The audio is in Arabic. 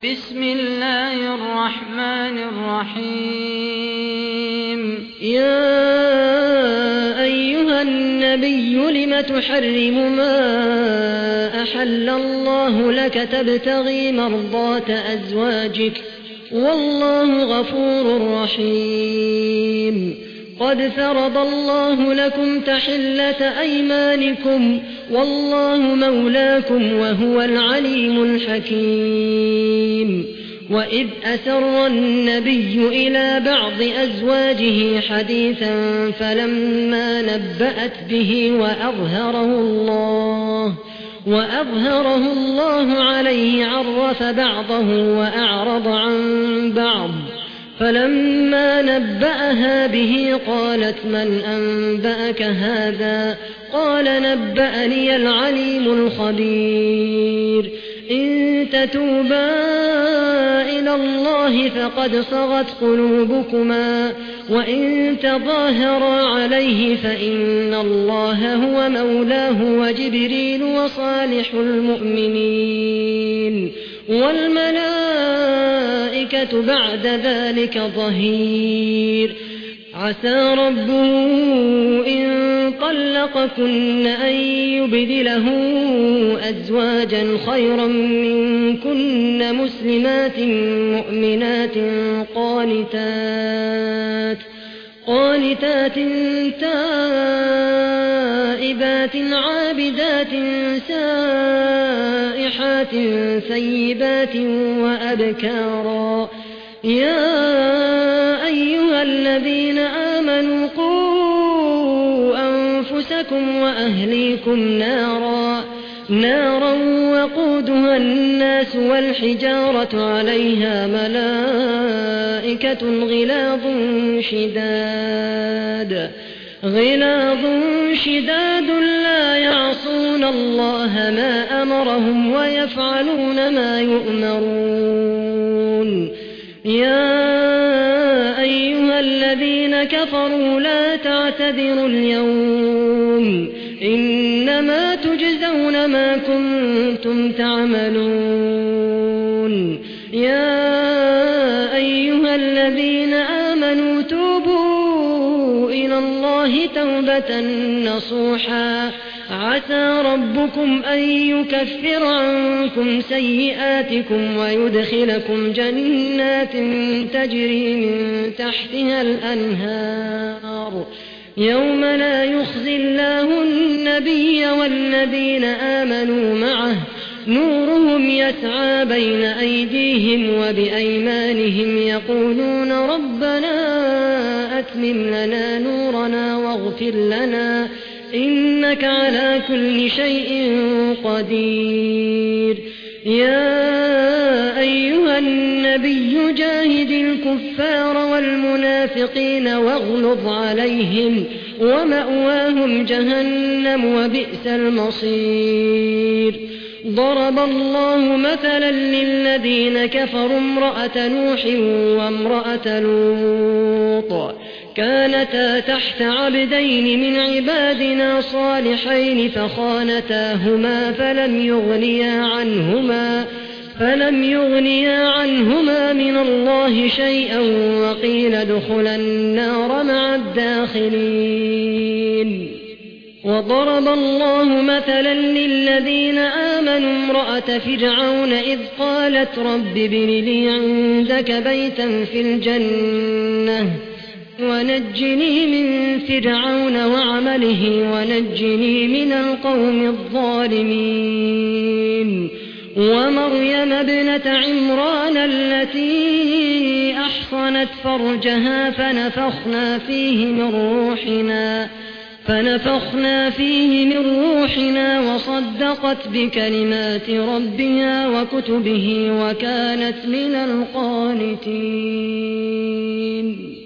بسم الله الرحمن الرحيم يا أيها النبي لم تحرم ما أحل الله لك تبتغي مرضات أزواجك والله غفور رحيم قد فرض الله لكم تحلة أيمانكم والله مولاكم وهو العليم الحكيم وإذ أسر النبي إلى بعض أزواجه حديثا فلما نبأت به وأظهره الله عليه عرف بعضه وأعرض عن بعض فلما نبأها به قالت من أنبأك هذا قال نبأني العليم الخبير إن تتوبا إلى الله فقد صغت قلوبكما وإن تظاهرا عليه فإن الله هو مولاه وجبريل وصالح المؤمنين والملائكة بعد ذلك ظهير عسى ربه إن طلقكن أن يبدله أزواجا خيرا منكن مسلمات مؤمنات قانتات تائبات عابدات سائحات ثيبات وأبكارا يا أيها الذين آمنوا قوا أنفسكم وأهليكم نارا وقودها الناس والحجارة عليها ملائكة غلاظ شداد لا يعصون الله ما أمرهم ويفعلون ما يؤمرون يا أيها الذين كفروا لا تعتذروا اليوم إنما تجزون ما كنتم تعملون يا أيها الذين آمنوا توبوا إلى الله توبة نصوحا عسى ربكم أن يكفر عنكم سيئاتكم ويدخلكم جنات تجري من تحتها الأنهار يوم لا يخزي الله النبي والذين آمنوا معه نورهم يسعى بين أيديهم وبأيمانهم يقولون ربنا أتمم لنا نورنا واغفر لنا إنك على كل شيء قدير يا أيها النبي جاهد الكفار والمنافقين واغلظ عليهم ومأواهم جهنم وبئس المصير ضرب الله مثلا للذين كفروا امرأة نوح وامرأة لوط كانتا تحت عبدين من عبادنا صالحين فخانتاهما فلم يغنيا عنهما من الله شيئا وقيل ادخلا النار مع الداخلين وضرب الله مثلا للذين آمنوا امرأة فرعون إذ قالت رب ابن لي عندك بيتا في الجنة ونجني من فرعون وعمله ونجني من القوم الظالمين ومريم ابنة عمران التي أحصنت فرجها فنفخنا فيه من روحنا وصدقت بكلمات ربها وكتبه وكانت من القانتين